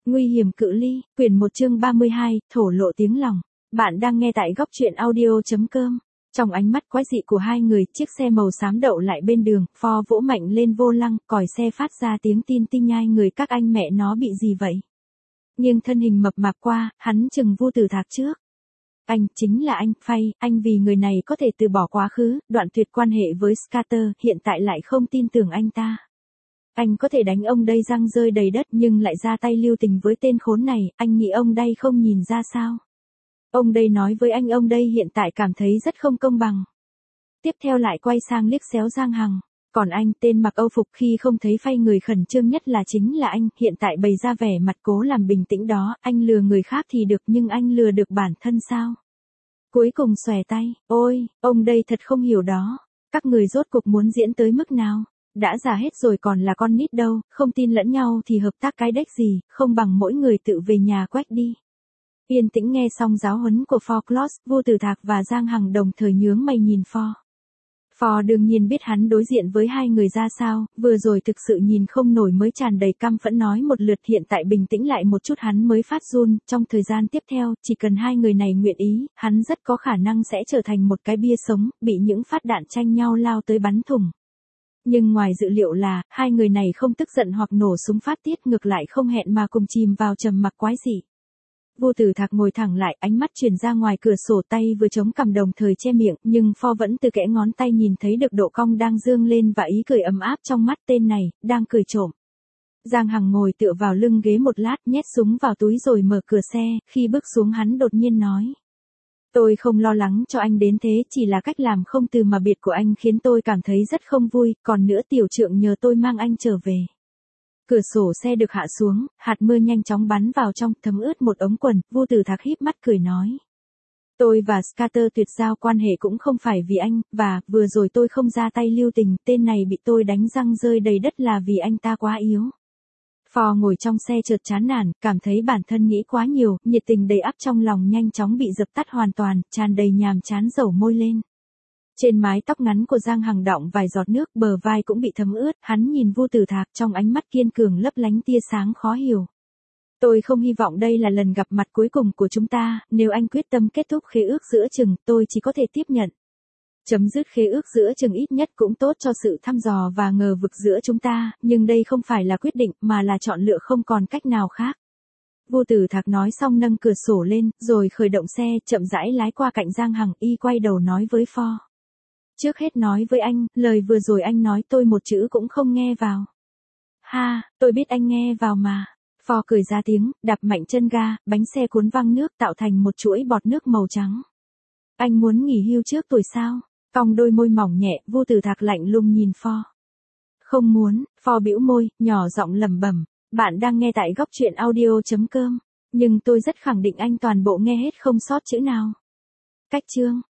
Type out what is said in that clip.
Nguy hiểm cự ly, quyển 1 chương 32, thổ lộ tiếng lòng. Bạn đang nghe tại góc truyện audio.com. Trong ánh mắt quái dị của hai người, chiếc xe màu xám đậu lại bên đường, Ford vỗ mạnh lên vô lăng, còi xe phát ra tiếng tin tinh nhai người các anh mẹ nó bị gì vậy. Nghiêng thân hình mập mạp qua, hắn chừng Vu Tử Thạc trước. Anh, chính là anh, Phay, anh vì người này có thể từ bỏ quá khứ, đoạn tuyệt quan hệ với Scatter, hiện tại lại không tin tưởng anh ta. Anh có thể đánh ông đây răng rơi đầy đất nhưng lại ra tay lưu tình với tên khốn này, anh nghĩ ông đây không nhìn ra sao? Ông đây nói với anh ông đây hiện tại cảm thấy rất không công bằng. Tiếp theo lại quay sang liếc xéo Giang Hằng. Còn anh, tên mặc Âu phục khi không thấy Phay người khẩn trương nhất là chính là anh, hiện tại bày ra vẻ mặt cố làm bình tĩnh đó, anh lừa người khác thì được nhưng anh lừa được bản thân sao? Cuối cùng xòe tay, ôi, ông đây thật không hiểu đó. Các người rốt cuộc muốn diễn tới mức nào? Đã già hết rồi còn là con nít đâu, không tin lẫn nhau thì hợp tác cái đếch gì, không bằng mỗi người tự về nhà quách đi. Yên tĩnh nghe xong giáo huấn của Ford Close, Vu Tử Thạc và Giang Hằng đồng thời nhướng mày nhìn Ford. Ford đương nhiên biết hắn đối diện với hai người ra sao, vừa rồi thực sự nhìn không nổi mới tràn đầy căm phẫn nói một lượt, hiện tại bình tĩnh lại một chút hắn mới phát run, trong thời gian tiếp theo, chỉ cần hai người này nguyện ý, hắn rất có khả năng sẽ trở thành một cái bia sống, bị những phát đạn tranh nhau lao tới bắn thủng. Nhưng ngoài dự liệu là, hai người này không tức giận hoặc nổ súng phát tiết, ngược lại không hẹn mà cùng chìm vào trầm mặc quái dị. Vu Tử Thạc ngồi thẳng lại, ánh mắt chuyển ra ngoài cửa sổ, tay vừa chống cằm đồng thời che miệng, nhưng Ford vẫn từ kẽ ngón tay nhìn thấy được độ cong đang dương lên và ý cười ấm áp trong mắt tên này, đang cười trộm. Giang Hằng ngồi tựa vào lưng ghế một lát, nhét súng vào túi rồi mở cửa xe, khi bước xuống hắn đột nhiên nói. Tôi không lo lắng cho anh đến thế, chỉ là cách làm không từ mà biệt của anh khiến tôi cảm thấy rất không vui, còn nữa tiểu trượng nhờ tôi mang anh trở về. Cửa sổ xe được hạ xuống, hạt mưa nhanh chóng bắn vào trong, thấm ướt một ống quần, Vu Tử Thạc híp mắt cười nói. Tôi và Scatter tuyệt giao quan hệ cũng không phải vì anh, và, vừa rồi tôi không ra tay lưu tình, tên này bị tôi đánh răng rơi đầy đất là vì anh ta quá yếu. Ford ngồi trong xe chợt chán nản, cảm thấy bản thân nghĩ quá nhiều, nhiệt tình đầy ắp trong lòng nhanh chóng bị dập tắt hoàn toàn, tràn đầy nhàm chán dầu môi lên. Trên mái tóc ngắn của Giang Hằng đọng vài giọt nước, bờ vai cũng bị thấm ướt, hắn nhìn Vu Tử Thạc trong ánh mắt kiên cường lấp lánh tia sáng khó hiểu. Tôi không hy vọng đây là lần gặp mặt cuối cùng của chúng ta, nếu anh quyết tâm kết thúc khế ước giữa chừng, tôi chỉ có thể tiếp nhận. Chấm dứt khế ước giữa chừng ít nhất cũng tốt cho sự thăm dò và ngờ vực giữa chúng ta, nhưng đây không phải là quyết định mà là chọn lựa, không còn cách nào khác. Vu Tử Thạc nói xong nâng cửa sổ lên, rồi khởi động xe, chậm rãi lái qua cạnh Giang Hằng, y quay đầu nói với Ford. Trước hết nói với anh, lời vừa rồi anh nói tôi một chữ cũng không nghe vào. Ha, tôi biết anh nghe vào mà. Ford cười ra tiếng, đạp mạnh chân ga, bánh xe cuốn văng nước tạo thành một chuỗi bọt nước màu trắng. Anh muốn nghỉ hưu trước tuổi sao? Cong đôi môi mỏng nhẹ, Vu Tử Thạc lạnh lùng nhìn Ford. Không muốn, Ford bĩu môi, nhỏ giọng lẩm bẩm. Bạn đang nghe tại góc truyện audio.com. Nhưng tôi rất khẳng định anh toàn bộ nghe hết không sót chữ nào. Cách chương.